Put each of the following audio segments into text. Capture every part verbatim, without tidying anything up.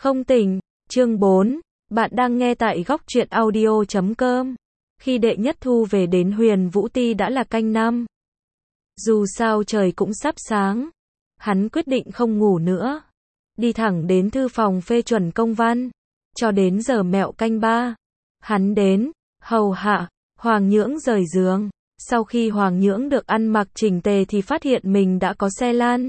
không tỉnh. Chương bốn. Bạn đang nghe tại góc truyện audio chấm com. Khi Đệ Nhất Thu về đến Huyền Vũ Ti đã là canh năm. Dù sao trời cũng sắp sáng. Hắn quyết định không ngủ nữa. Đi thẳng đến thư phòng phê chuẩn công văn. Cho đến giờ mẹo canh ba. Hắn đến, hầu hạ, Hoàng Nhưỡng rời giường. Sau khi Hoàng Nhưỡng được ăn mặc chỉnh tề thì phát hiện mình đã có xe lăn.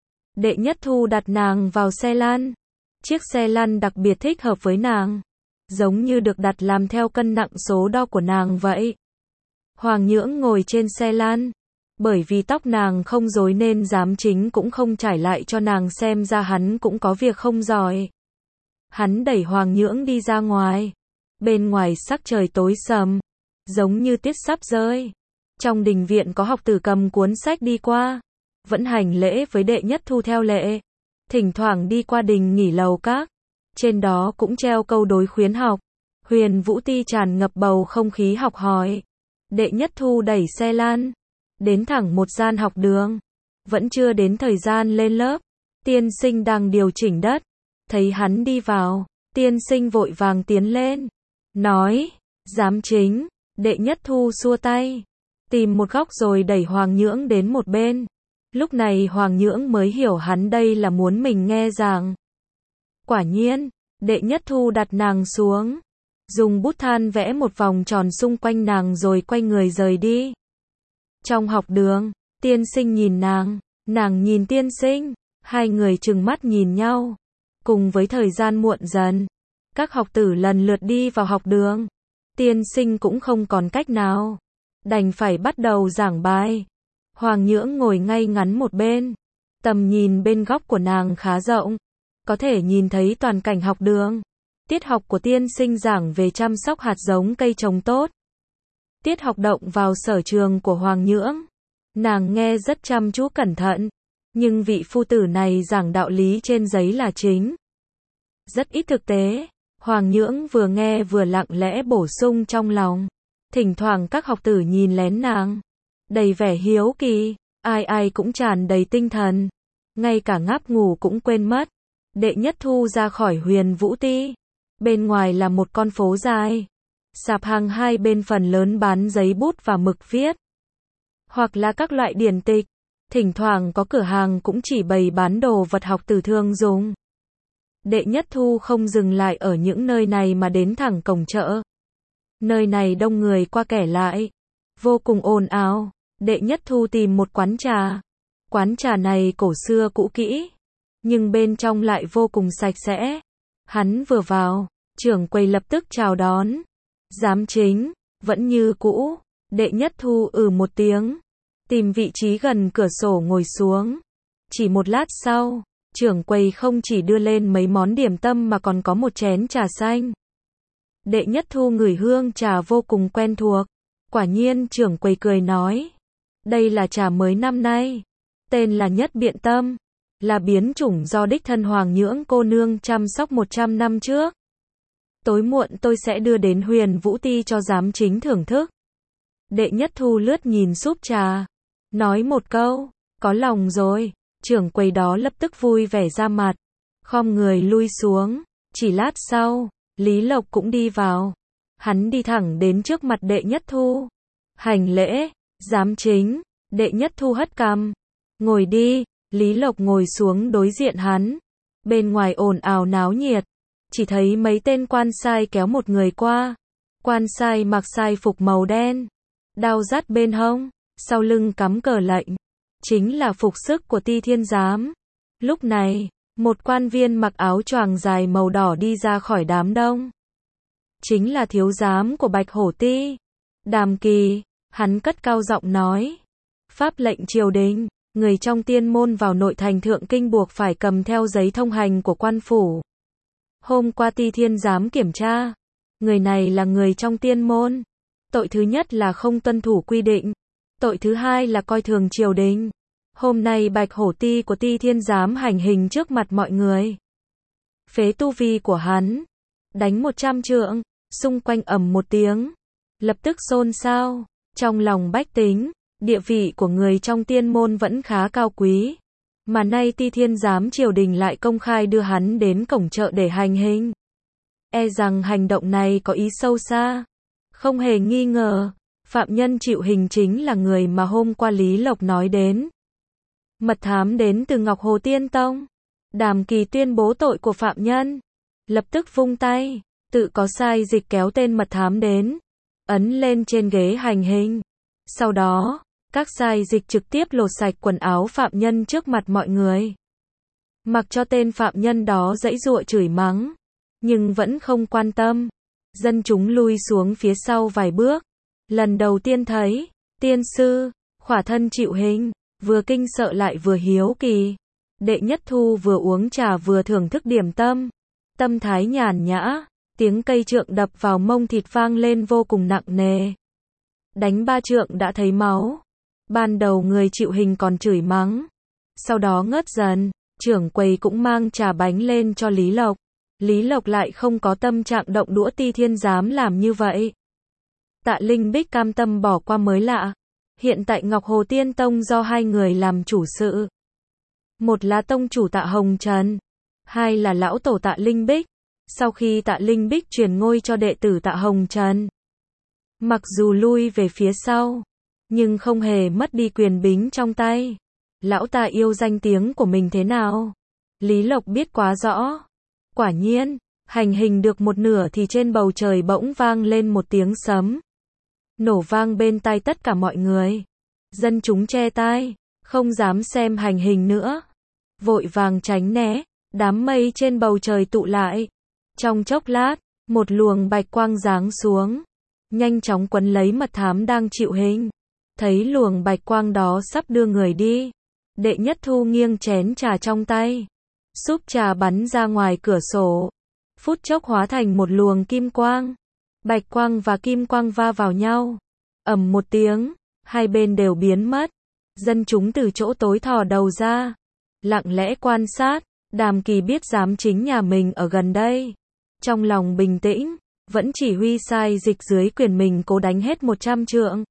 Đệ Nhất Thu đặt nàng vào xe lăn. Chiếc xe lăn đặc biệt thích hợp với nàng. Giống như được đặt làm theo cân nặng số đo của nàng vậy. Hoàng Nhưỡng ngồi trên xe lăn. Bởi vì tóc nàng không rối nên giám chính cũng không trải lại cho nàng xem ra hắn cũng có việc không giỏi. Hắn đẩy Hoàng Nhưỡng đi ra ngoài. Bên ngoài sắc trời tối sầm. Giống như tiết sắp rơi. Trong đình viện có học tử cầm cuốn sách đi qua. Vẫn hành lễ với Đệ Nhất Thu theo lệ. Thỉnh thoảng đi qua đình nghỉ lầu các. Trên đó cũng treo câu đối khuyến học. Huyền Vũ Ti tràn ngập bầu không khí học hỏi. Đệ Nhất Thu đẩy xe lăn. Đến thẳng một gian học đường. Vẫn chưa đến thời gian lên lớp. Tiên sinh đang điều chỉnh đất. Thấy hắn đi vào. Tiên sinh vội vàng tiến lên. Nói. Giám chính. Đệ Nhất Thu xua tay. Tìm một góc rồi đẩy Hoàng Nhưỡng đến một bên. Lúc này Hoàng Nhưỡng mới hiểu hắn đây là muốn mình nghe giảng. Quả nhiên, Đệ Nhất Thu đặt nàng xuống. Dùng bút than vẽ một vòng tròn xung quanh nàng rồi quay người rời đi. Trong học đường, tiên sinh nhìn nàng, nàng nhìn tiên sinh. Hai người trừng mắt nhìn nhau. Cùng với thời gian muộn dần, các học tử lần lượt đi vào học đường. Tiên sinh cũng không còn cách nào. Đành phải bắt đầu giảng bài. Hoàng Nhưỡng ngồi ngay ngắn một bên. Tầm nhìn bên góc của nàng khá rộng. Có thể nhìn thấy toàn cảnh học đường. Tiết học của tiên sinh giảng về chăm sóc hạt giống cây trồng tốt. Tiết học động vào sở trường của Hoàng Nhưỡng. Nàng nghe rất chăm chú cẩn thận. Nhưng vị phu tử này giảng đạo lý trên giấy là chính. Rất ít thực tế. Hoàng Nhưỡng vừa nghe vừa lặng lẽ bổ sung trong lòng. Thỉnh thoảng các học tử nhìn lén nàng. Đầy vẻ hiếu kỳ. Ai ai cũng tràn đầy tinh thần. Ngay cả ngáp ngủ cũng quên mất. Đệ Nhất Thu ra khỏi Huyền Vũ Ti. Bên ngoài là một con phố dài. Sạp hàng hai bên phần lớn bán giấy bút và mực viết. Hoặc là các loại điển tịch. Thỉnh thoảng có cửa hàng cũng chỉ bày bán đồ vật học tử thường dùng. Đệ Nhất Thu không dừng lại ở những nơi này mà đến thẳng cổng chợ. Nơi này đông người qua kẻ lại. Vô cùng ồn ào. Đệ Nhất Thu tìm một quán trà. Quán trà này cổ xưa cũ kỹ. Nhưng bên trong lại vô cùng sạch sẽ. Hắn vừa vào, trưởng quầy lập tức chào đón. Giám chính, vẫn như cũ. Đệ Nhất Thu ừ một tiếng. Tìm vị trí gần cửa sổ ngồi xuống. Chỉ một lát sau, trưởng quầy không chỉ đưa lên mấy món điểm tâm mà còn có một chén trà xanh. Đệ Nhất Thu ngửi hương trà vô cùng quen thuộc. Quả nhiên trưởng quầy cười nói. Đây là trà mới năm nay. Tên là Nhất Biện Tâm. Là biến chủng do đích thân Hoàng Nhưỡng cô nương chăm sóc một trăm năm trước. Tối muộn tôi sẽ đưa đến Huyền Vũ Ti cho giám chính thưởng thức. Đệ Nhất Thu lướt nhìn súp trà. Nói một câu. Có lòng rồi. Trưởng quầy đó lập tức vui vẻ ra mặt. Khom người lui xuống. Chỉ lát sau, Lý Lộc cũng đi vào. Hắn đi thẳng đến trước mặt Đệ Nhất Thu. Hành lễ. Giám chính. Đệ Nhất Thu hất cằm. Ngồi đi. Lý Lộc ngồi xuống đối diện hắn. Bên ngoài ồn ào náo nhiệt. Chỉ thấy mấy tên quan sai kéo một người qua. Quan sai mặc sai phục màu đen. Đao dắt bên hông. Sau lưng cắm cờ lệnh. Chính là phục sức của Ti Thiên Giám. Lúc này, một quan viên mặc áo choàng dài màu đỏ đi ra khỏi đám đông. Chính là thiếu giám của Bạch Hổ Ti. Đàm Kỳ. Hắn cất cao giọng nói. Pháp lệnh triều đình. Người trong tiên môn vào nội thành thượng kinh buộc phải cầm theo giấy thông hành của quan phủ. Hôm qua Ti Thiên Giám kiểm tra. Người này là người trong tiên môn. Tội thứ nhất là không tuân thủ quy định. Tội thứ hai là coi thường triều đình. Hôm nay Bạch Hổ Ti của Ti Thiên Giám hành hình trước mặt mọi người. Phế tu vi của hắn. Đánh một trăm trượng. Xung quanh ầm một tiếng. Lập tức xôn xao. Trong lòng bách tính. Địa vị của người trong tiên môn vẫn khá cao quý. Mà nay Ti Thiên Giám triều đình lại công khai đưa hắn đến cổng chợ để hành hình. E rằng hành động này có ý sâu xa. Không hề nghi ngờ, phạm nhân chịu hình chính là người mà hôm qua Lý Lộc nói đến. Mật thám đến từ Ngọc Hồ Tiên Tông. Đàm Kỳ tuyên bố tội của phạm nhân. Lập tức vung tay, tự có sai dịch kéo tên mật thám đến, ấn lên trên ghế hành hình. Sau đó, các sai dịch trực tiếp lột sạch quần áo phạm nhân trước mặt mọi người. Mặc cho tên phạm nhân đó giãy giụa chửi mắng, nhưng vẫn không quan tâm. Dân chúng lui xuống phía sau vài bước. Lần đầu tiên thấy, tiên sư, khỏa thân chịu hình, vừa kinh sợ lại vừa hiếu kỳ. Đệ Nhất Thu vừa uống trà vừa thưởng thức điểm tâm. Tâm thái nhàn nhã, tiếng cây trượng đập vào mông thịt vang lên vô cùng nặng nề. Đánh ba trượng đã thấy máu. Ban đầu người chịu hình còn chửi mắng. Sau đó ngớt dần, trưởng quầy cũng mang trà bánh lên cho Lý Lộc. Lý Lộc lại không có tâm trạng động đũa Ti Thiên Giám làm như vậy. Tạ Linh Bích cam tâm bỏ qua mới lạ. Hiện tại Ngọc Hồ Tiên Tông do hai người làm chủ sự. Một là tông chủ Tạ Hồng Trần, hai là lão tổ Tạ Linh Bích. Sau khi Tạ Linh Bích truyền ngôi cho đệ tử Tạ Hồng Trần, mặc dù lui về phía sau, nhưng không hề mất đi quyền bính trong tay. Lão ta yêu danh tiếng của mình thế nào, Lý Lộc biết quá rõ. Quả nhiên, hành hình được một nửa thì trên bầu trời bỗng vang lên một tiếng sấm. Nổ vang bên tai tất cả mọi người. Dân chúng che tai, không dám xem hành hình nữa. Vội vàng tránh né, đám mây trên bầu trời tụ lại. Trong chốc lát, một luồng bạch quang giáng xuống, nhanh chóng quấn lấy mật thám đang chịu hình. Thấy luồng bạch quang đó sắp đưa người đi, Đệ Nhất Thu nghiêng chén trà trong tay, xúp trà bắn ra ngoài cửa sổ, phút chốc hóa thành một luồng kim quang. Bạch quang và kim quang va vào nhau, ầm một tiếng, hai bên đều biến mất. Dân chúng từ chỗ tối thò đầu ra, lặng lẽ quan sát. Đàm Kỳ biết giám chính nhà mình ở gần đây, trong lòng bình tĩnh, vẫn chỉ huy sai dịch dưới quyền mình cố đánh hết một trăm trượng.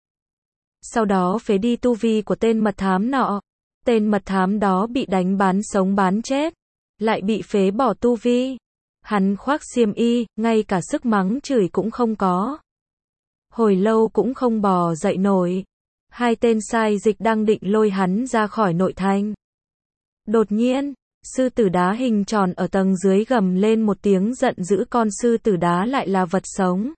Sau đó phế đi tu vi của tên mật thám nọ. Tên mật thám đó bị đánh bán sống bán chết, lại bị phế bỏ tu vi. Hắn khoác xiêm y, ngay cả sức mắng chửi cũng không có. Hồi lâu cũng không bò dậy nổi. Hai tên sai dịch đang định lôi hắn ra khỏi nội thành. Đột nhiên, sư tử đá hình tròn ở tầng dưới gầm lên một tiếng giận dữ. Con sư tử đá lại là vật sống.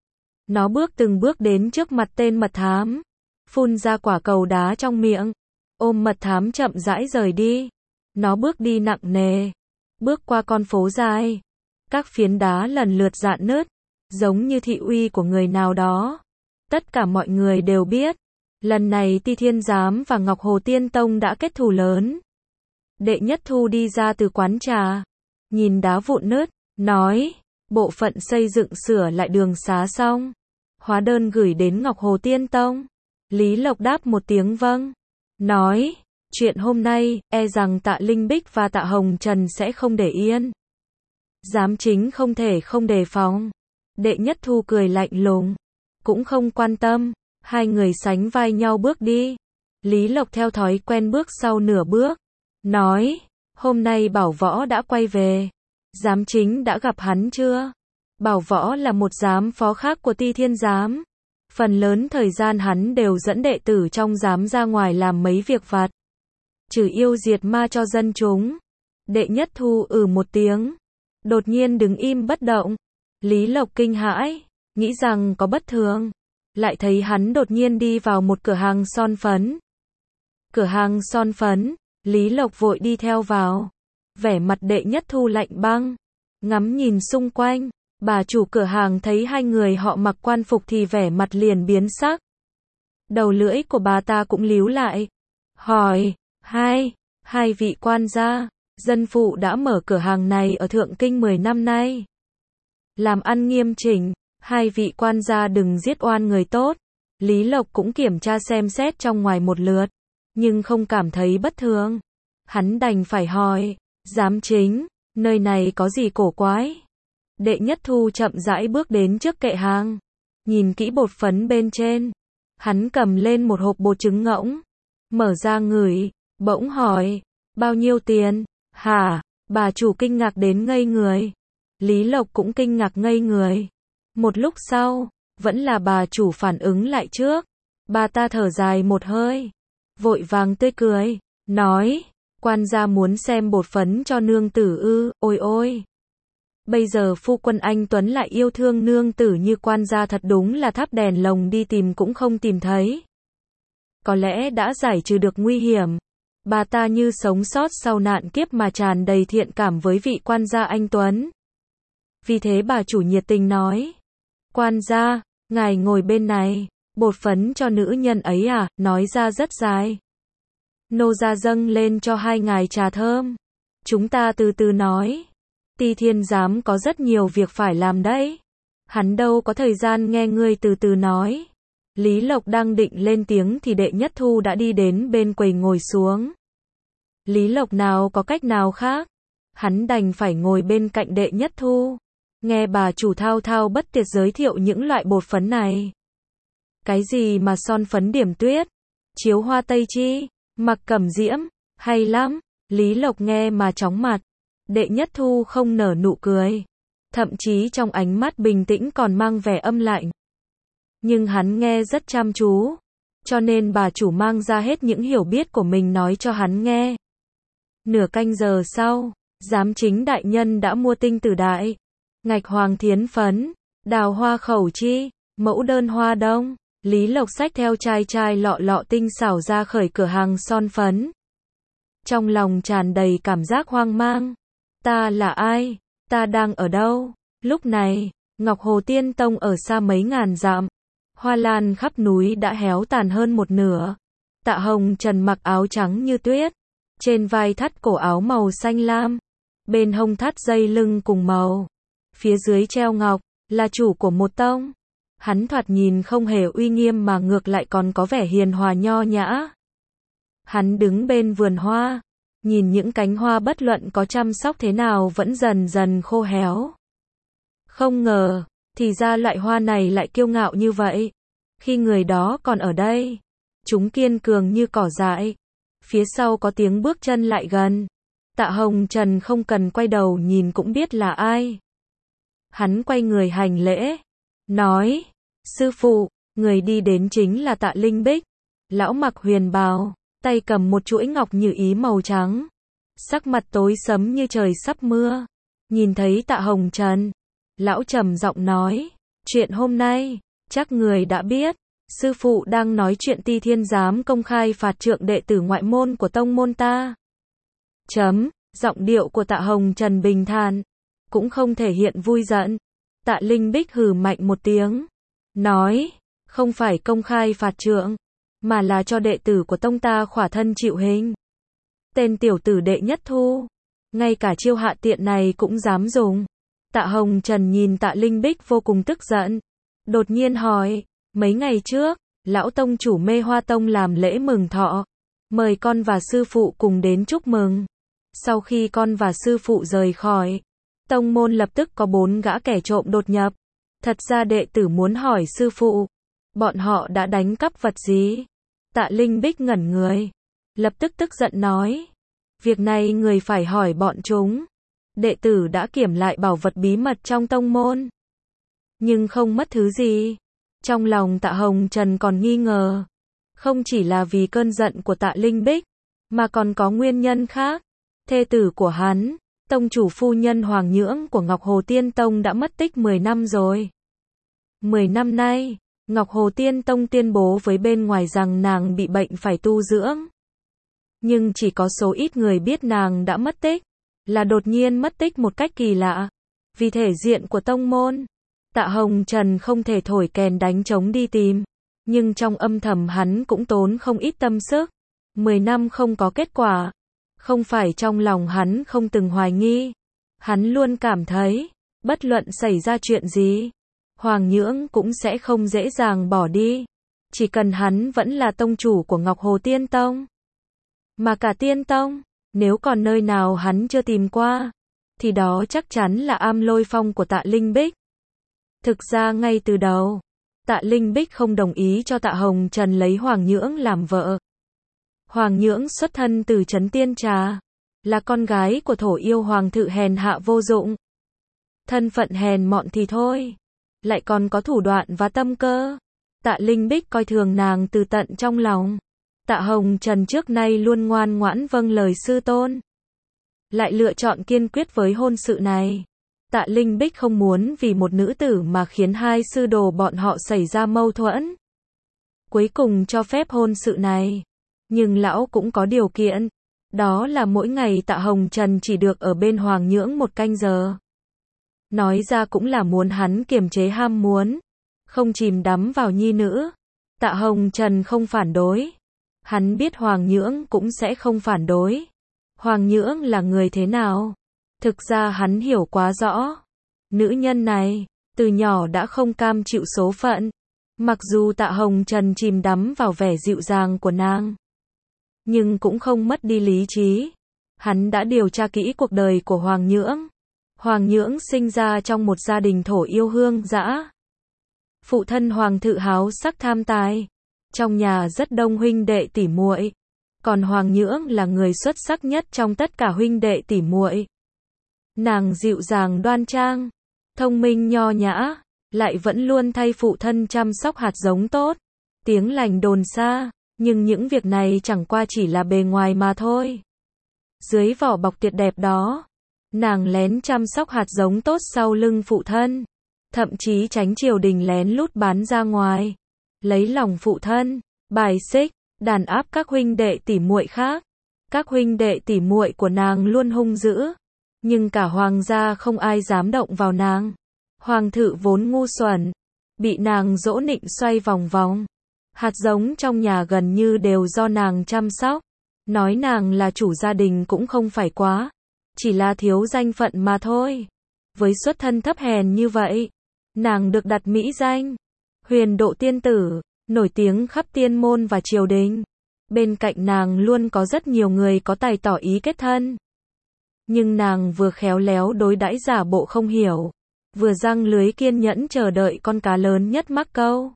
Nó bước từng bước đến trước mặt tên mật thám, phun ra quả cầu đá trong miệng, ôm mật thám chậm rãi rời đi. Nó bước đi nặng nề, bước qua con phố dài. Các phiến đá lần lượt rạn nứt, giống như thị uy của người nào đó. Tất cả mọi người đều biết, lần này Ti Thiên Giám và Ngọc Hồ Tiên Tông đã kết thù lớn. Đệ Nhất Thu đi ra từ quán trà, nhìn đá vụn nứt, nói, bộ phận xây dựng sửa lại đường xá xong, hóa đơn gửi đến Ngọc Hồ Tiên Tông. Lý Lộc đáp một tiếng vâng, nói, chuyện hôm nay, e rằng Tạ Linh Bích và Tạ Hồng Trần sẽ không để yên. Giám chính không thể không đề phòng. Đệ Nhất Thu cười lạnh lùng, cũng không quan tâm. Hai người sánh vai nhau bước đi. Lý Lộc theo thói quen bước sau nửa bước, nói, hôm nay Bảo Võ đã quay về. Giám chính đã gặp hắn chưa? Bảo Võ là một giám phó khác của Ti Thiên Giám. Phần lớn thời gian hắn đều dẫn đệ tử trong giám ra ngoài làm mấy việc vặt, trừ yêu diệt ma cho dân chúng. Đệ Nhất Thu ừ một tiếng, đột nhiên đứng im bất động. Lý Lộc kinh hãi, nghĩ rằng có bất thường, lại thấy hắn đột nhiên đi vào một cửa hàng son phấn. Cửa hàng son phấn, Lý Lộc vội đi theo vào. Vẻ mặt Đệ Nhất Thu lạnh băng, ngắm nhìn xung quanh. Bà chủ cửa hàng thấy hai người họ mặc quan phục thì vẻ mặt liền biến sắc. Đầu lưỡi của bà ta cũng líu lại, hỏi, hai, hai vị quan gia, dân phụ đã mở cửa hàng này ở Thượng Kinh mười năm nay. Làm ăn nghiêm chỉnh, hai vị quan gia đừng giết oan người tốt. Lý Lộc cũng kiểm tra xem xét trong ngoài một lượt, nhưng không cảm thấy bất thường. Hắn đành phải hỏi, giám chính, nơi này có gì cổ quái? Đệ Nhất Thu chậm rãi bước đến trước kệ hàng, nhìn kỹ bột phấn bên trên. Hắn cầm lên một hộp bột trứng ngỗng, mở ra ngửi, bỗng hỏi, Bao nhiêu tiền? Hả? Bà chủ kinh ngạc đến ngây người. Lý Lộc cũng kinh ngạc ngây người. Một lúc sau, vẫn là bà chủ phản ứng lại trước. Bà ta thở dài một hơi, vội vàng tươi cười, nói, quan gia muốn xem bột phấn cho nương tử ư, ôi ôi. Bây giờ phu quân anh Tuấn lại yêu thương nương tử như quan gia, thật đúng là thắp đèn lồng đi tìm cũng không tìm thấy. Có lẽ đã giải trừ được nguy hiểm. Bà ta như sống sót sau nạn kiếp mà tràn đầy thiện cảm với vị quan gia anh Tuấn. Vì thế bà chủ nhiệt tình nói, quan gia, ngài ngồi bên này, bột phấn cho nữ nhân ấy à, nói ra rất dài. Nô gia dâng lên cho hai ngài trà thơm. Chúng ta từ từ nói. Ti Thiên Giám có rất nhiều việc phải làm đấy. Hắn đâu có thời gian nghe ngươi từ từ nói. Lý Lộc đang định lên tiếng thì Đệ Nhất Thu đã đi đến bên quầy ngồi xuống. Lý Lộc nào có cách nào khác. Hắn đành phải ngồi bên cạnh Đệ Nhất Thu. Nghe bà chủ thao thao bất tuyệt giới thiệu những loại bột phấn này. Cái gì mà son phấn điểm tuyết, chiếu hoa tây chi, mặc cẩm diễm, hay lắm. Lý Lộc nghe mà chóng mặt. Đệ Nhất Thu không nở nụ cười. Thậm chí trong ánh mắt bình tĩnh còn mang vẻ âm lạnh. Nhưng hắn nghe rất chăm chú. Cho nên bà chủ mang ra hết những hiểu biết của mình nói cho hắn nghe. Nửa canh giờ sau, giám chính đại nhân đã mua tinh tử đại, ngạch hoàng thiến phấn, đào hoa khẩu chi, mẫu đơn hoa đông. Lý Lộc xách theo chai chai lọ lọ tinh xảo ra khởi cửa hàng son phấn. Trong lòng tràn đầy cảm giác hoang mang. Ta là ai? Ta đang ở đâu? Lúc này, Ngọc Hồ Tiên Tông ở xa mấy ngàn dặm. Hoa lan khắp núi đã héo tàn hơn một nửa. Tạ Hồng Trần mặc áo trắng như tuyết. Trên vai thắt cổ áo màu xanh lam. Bên hông thắt dây lưng cùng màu. Phía dưới treo ngọc, là chủ của một tông. Hắn thoạt nhìn không hề uy nghiêm mà ngược lại còn có vẻ hiền hòa nho nhã. Hắn đứng bên vườn hoa, nhìn những cánh hoa bất luận có chăm sóc thế nào vẫn dần dần khô héo. Không ngờ, thì ra loại hoa này lại kiêu ngạo như vậy. Khi người đó còn ở đây, chúng kiên cường như cỏ dại. Phía sau có tiếng bước chân lại gần. Tạ Hồng Trần không cần quay đầu nhìn cũng biết là ai. Hắn quay người hành lễ, nói, sư phụ, người đi đến chính là Tạ Linh Bích. Lão mặc huyền bào, tay cầm một chuỗi ngọc như ý màu trắng. Sắc mặt tối sẫm như trời sắp mưa. Nhìn thấy Tạ Hồng Trần, lão trầm giọng nói, chuyện hôm nay, chắc người đã biết. Sư phụ đang nói chuyện Ti Thiên Giám công khai phạt trượng đệ tử ngoại môn của tông môn ta. Chấm, giọng điệu của Tạ Hồng Trần bình thản, cũng không thể hiện vui giận. Tạ Linh Bích hừ mạnh một tiếng, nói, không phải công khai phạt trượng, mà là cho đệ tử của tông ta khỏa thân chịu hình. Tên tiểu tử Đệ Nhất Thu, ngay cả chiêu hạ tiện này cũng dám dùng. Tạ Hồng Trần nhìn Tạ Linh Bích vô cùng tức giận, đột nhiên hỏi, mấy ngày trước, lão tông chủ Mê Hoa Tông làm lễ mừng thọ, mời con và sư phụ cùng đến chúc mừng. Sau khi con và sư phụ rời khỏi tông môn, lập tức có bốn gã kẻ trộm đột nhập. Thật ra đệ tử muốn hỏi sư phụ, bọn họ đã đánh cắp vật gì? Tạ Linh Bích ngẩn người, lập tức tức giận nói, việc này người phải hỏi bọn chúng. Đệ tử đã kiểm lại bảo vật bí mật trong tông môn, nhưng không mất thứ gì. Trong lòng Tạ Hồng Trần còn nghi ngờ, không chỉ là vì cơn giận của Tạ Linh Bích, mà còn có nguyên nhân khác. Thê tử của hắn, tông chủ phu nhân Hoàng Nhưỡng của Ngọc Hồ Tiên Tông đã mất tích mười năm rồi. mười năm nay, Ngọc Hồ Tiên Tông tuyên bố với bên ngoài rằng nàng bị bệnh phải tu dưỡng. Nhưng chỉ có số ít người biết nàng đã mất tích, là đột nhiên mất tích một cách kỳ lạ. Vì thể diện của tông môn, Tạ Hồng Trần không thể thổi kèn đánh trống đi tìm. Nhưng trong âm thầm hắn cũng tốn không ít tâm sức. mười năm không có kết quả. Không phải trong lòng hắn không từng hoài nghi. Hắn luôn cảm thấy, bất luận xảy ra chuyện gì, Hoàng Nhưỡng cũng sẽ không dễ dàng bỏ đi. Chỉ cần hắn vẫn là tông chủ của Ngọc Hồ Tiên Tông. Mà cả Tiên Tông, nếu còn nơi nào hắn chưa tìm qua, thì đó chắc chắn là Am Lôi Phong của Tạ Linh Bích. Thực ra ngay từ đầu, Tạ Linh Bích không đồng ý cho Tạ Hồng Trần lấy Hoàng Nhưỡng làm vợ. Hoàng Nhưỡng xuất thân từ trấn Tiên Trà, là con gái của thổ yêu hoàng thự hèn hạ vô dụng. Thân phận hèn mọn thì thôi, lại còn có thủ đoạn và tâm cơ. Tạ Linh Bích coi thường nàng từ tận trong lòng. Tạ Hồng Trần trước nay luôn ngoan ngoãn vâng lời sư tôn, lại lựa chọn kiên quyết với hôn sự này. Tạ Linh Bích không muốn vì một nữ tử mà khiến hai sư đồ bọn họ xảy ra mâu thuẫn. Cuối cùng cho phép hôn sự này. Nhưng lão cũng có điều kiện. Đó là mỗi ngày Tạ Hồng Trần chỉ được ở bên Hoàng Nhưỡng một canh giờ. Nói ra cũng là muốn hắn kiềm chế ham muốn, không chìm đắm vào nhi nữ. Tạ Hồng Trần không phản đối. Hắn biết Hoàng Nhưỡng cũng sẽ không phản đối. Hoàng Nhưỡng là người thế nào? Thực ra hắn hiểu quá rõ. Nữ nhân này, từ nhỏ đã không cam chịu số phận. Mặc dù Tạ Hồng Trần chìm đắm vào vẻ dịu dàng của nàng, nhưng cũng không mất đi lý trí. Hắn đã điều tra kỹ cuộc đời của Hoàng Nhưỡng. Hoàng Nhưỡng sinh ra trong một gia đình thổ yêu hương dã. Phụ thân Hoàng thự háo sắc tham tài. Trong nhà rất đông huynh đệ tỷ muội. Còn Hoàng Nhưỡng là người xuất sắc nhất trong tất cả huynh đệ tỷ muội. Nàng dịu dàng đoan trang, thông minh nho nhã, lại vẫn luôn thay phụ thân chăm sóc hạt giống tốt. Tiếng lành đồn xa, nhưng những việc này chẳng qua chỉ là bề ngoài mà thôi. Dưới vỏ bọc tuyệt đẹp đó, nàng lén chăm sóc hạt giống tốt sau lưng phụ thân, thậm chí tránh triều đình lén lút bán ra ngoài, lấy lòng phụ thân, bài xích, đàn áp các huynh đệ tỷ muội khác. Các huynh đệ tỷ muội của nàng luôn hung dữ, nhưng cả hoàng gia không ai dám động vào nàng. Hoàng thự vốn ngu xuẩn, bị nàng dỗ nịnh xoay vòng vòng. Hạt giống trong nhà gần như đều do nàng chăm sóc. Nói nàng là chủ gia đình cũng không phải quá, chỉ là thiếu danh phận mà thôi. Với xuất thân thấp hèn như vậy, nàng được đặt mỹ danh Huyền Độ Tiên Tử, nổi tiếng khắp tiên môn và triều đình. Bên cạnh nàng luôn có rất nhiều người có tài tỏ ý kết thân. Nhưng nàng vừa khéo léo đối đãi giả bộ không hiểu, vừa giăng lưới kiên nhẫn chờ đợi con cá lớn nhất mắc câu.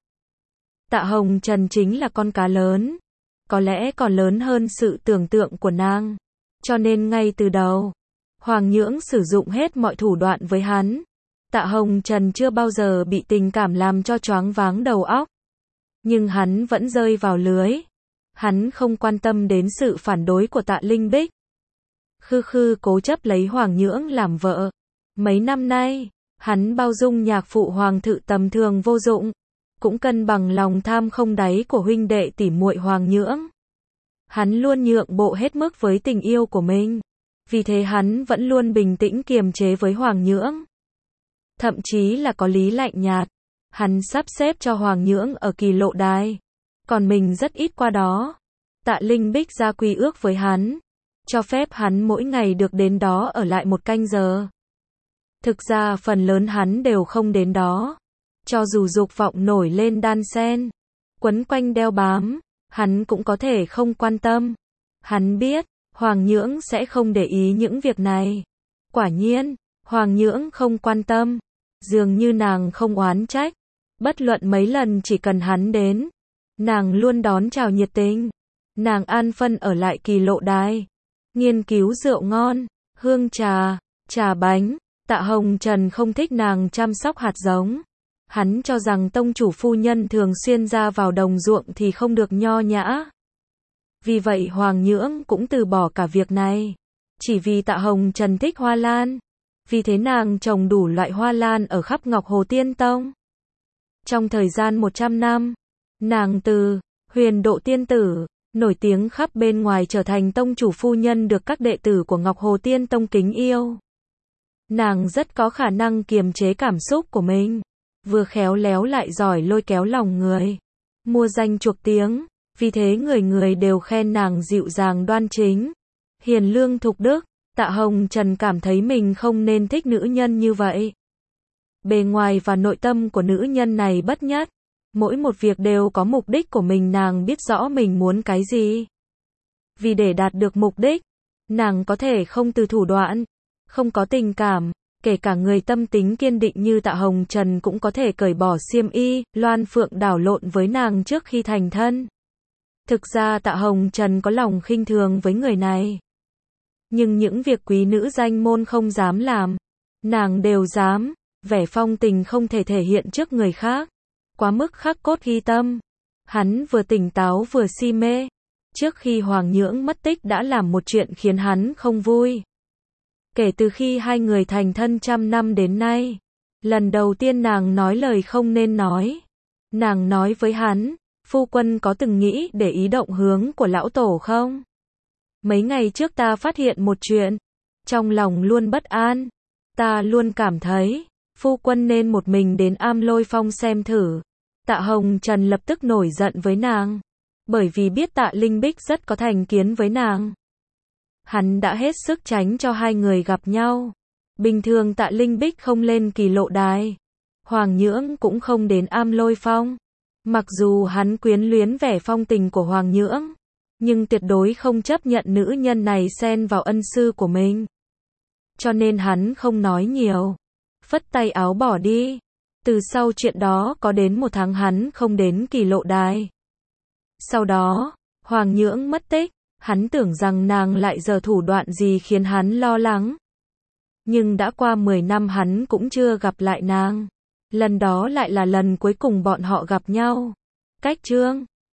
Tạ Hồng Trần chính là con cá lớn, có lẽ còn lớn hơn sự tưởng tượng của nàng. Cho nên ngay từ đầu, Hoàng Nhưỡng sử dụng hết mọi thủ đoạn với hắn. Tạ Hồng Trần chưa bao giờ bị tình cảm làm cho choáng váng đầu óc. Nhưng hắn vẫn rơi vào lưới. Hắn không quan tâm đến sự phản đối của Tạ Linh Bích. Khư khư cố chấp lấy Hoàng Nhưỡng làm vợ. Mấy năm nay, hắn bao dung nhạc phụ Hoàng thự tầm thường vô dụng, cũng cân bằng lòng tham không đáy của huynh đệ tỷ muội Hoàng Nhưỡng. Hắn luôn nhượng bộ hết mức với tình yêu của mình. Vì thế hắn vẫn luôn bình tĩnh kiềm chế với Hoàng Nhưỡng. Thậm chí là có lý lạnh nhạt. Hắn sắp xếp cho Hoàng Nhưỡng ở Kỳ Lộ Đài, còn mình rất ít qua đó. Tạ Linh Bích ra quy ước với hắn, cho phép hắn mỗi ngày được đến đó ở lại một canh giờ. Thực ra phần lớn hắn đều không đến đó. Cho dù dục vọng nổi lên đan sen, quấn quanh đeo bám, hắn cũng có thể không quan tâm. Hắn biết, Hoàng Nhưỡng sẽ không để ý những việc này. Quả nhiên, Hoàng Nhưỡng không quan tâm. Dường như nàng không oán trách. Bất luận mấy lần chỉ cần hắn đến, nàng luôn đón chào nhiệt tình. Nàng an phân ở lại Kỳ Lộ Đài, nghiên cứu rượu ngon, hương trà, trà bánh. Tạ Hồng Trần không thích nàng chăm sóc hạt giống. Hắn cho rằng tông chủ phu nhân thường xuyên ra vào đồng ruộng thì không được nho nhã. Vì vậy Hoàng Nhưỡng cũng từ bỏ cả việc này. Chỉ vì Tạ Hồng Trần thích hoa lan. Vì thế nàng trồng đủ loại hoa lan ở khắp Ngọc Hồ Tiên Tông. Trong thời gian một trăm năm, nàng từ Huyền Độ Tiên Tử, nổi tiếng khắp bên ngoài trở thành tông chủ phu nhân được các đệ tử của Ngọc Hồ Tiên Tông kính yêu. Nàng rất có khả năng kiềm chế cảm xúc của mình, vừa khéo léo lại giỏi lôi kéo lòng người, mua danh chuộc tiếng. Vì thế người người đều khen nàng dịu dàng đoan chính, hiền lương thục đức. Tạ Hồng Trần cảm thấy mình không nên thích nữ nhân như vậy. Bề ngoài và nội tâm của nữ nhân này bất nhất. Mỗi một việc đều có mục đích của mình, nàng biết rõ mình muốn cái gì. Vì để đạt được mục đích, nàng có thể không từ thủ đoạn, không có tình cảm. Kể cả người tâm tính kiên định như Tạ Hồng Trần cũng có thể cởi bỏ xiêm y, loan phượng đảo lộn với nàng trước khi thành thân. Thực ra Tạ Hồng Trần có lòng khinh thường với người này. Nhưng những việc quý nữ danh môn không dám làm, nàng đều dám, vẻ phong tình không thể thể hiện trước người khác, quá mức khắc cốt ghi tâm. Hắn vừa tỉnh táo vừa si mê. Trước khi Hoàng Nhưỡng mất tích đã làm một chuyện khiến hắn không vui. Kể từ khi hai người thành thân trăm năm đến nay, lần đầu tiên nàng nói lời không nên nói. Nàng nói với hắn, phu quân có từng nghĩ để ý động hướng của lão tổ không? Mấy ngày trước ta phát hiện một chuyện, trong lòng luôn bất an, ta luôn cảm thấy, phu quân nên một mình đến Am Lôi Phong xem thử. Tạ Hồng Trần lập tức nổi giận với nàng, bởi vì biết Tạ Linh Bích rất có thành kiến với nàng. Hắn đã hết sức tránh cho hai người gặp nhau. Bình thường Tạ Linh Bích không lên Kỳ Lộ Đài, Hoàng Nhưỡng cũng không đến Am Lôi Phong. Mặc dù hắn quyến luyến vẻ phong tình của Hoàng Nhưỡng, nhưng tuyệt đối không chấp nhận nữ nhân này xen vào ân sư của mình. Cho nên hắn không nói nhiều, phất tay áo bỏ đi. Từ sau chuyện đó có đến một tháng hắn không đến Kỳ Lộ Đài. Sau đó, Hoàng Nhưỡng mất tích, hắn tưởng rằng nàng lại giở thủ đoạn gì khiến hắn lo lắng. Nhưng đã qua mười năm hắn cũng chưa gặp lại nàng. Lần đó lại là lần cuối cùng bọn họ gặp nhau. Cách chương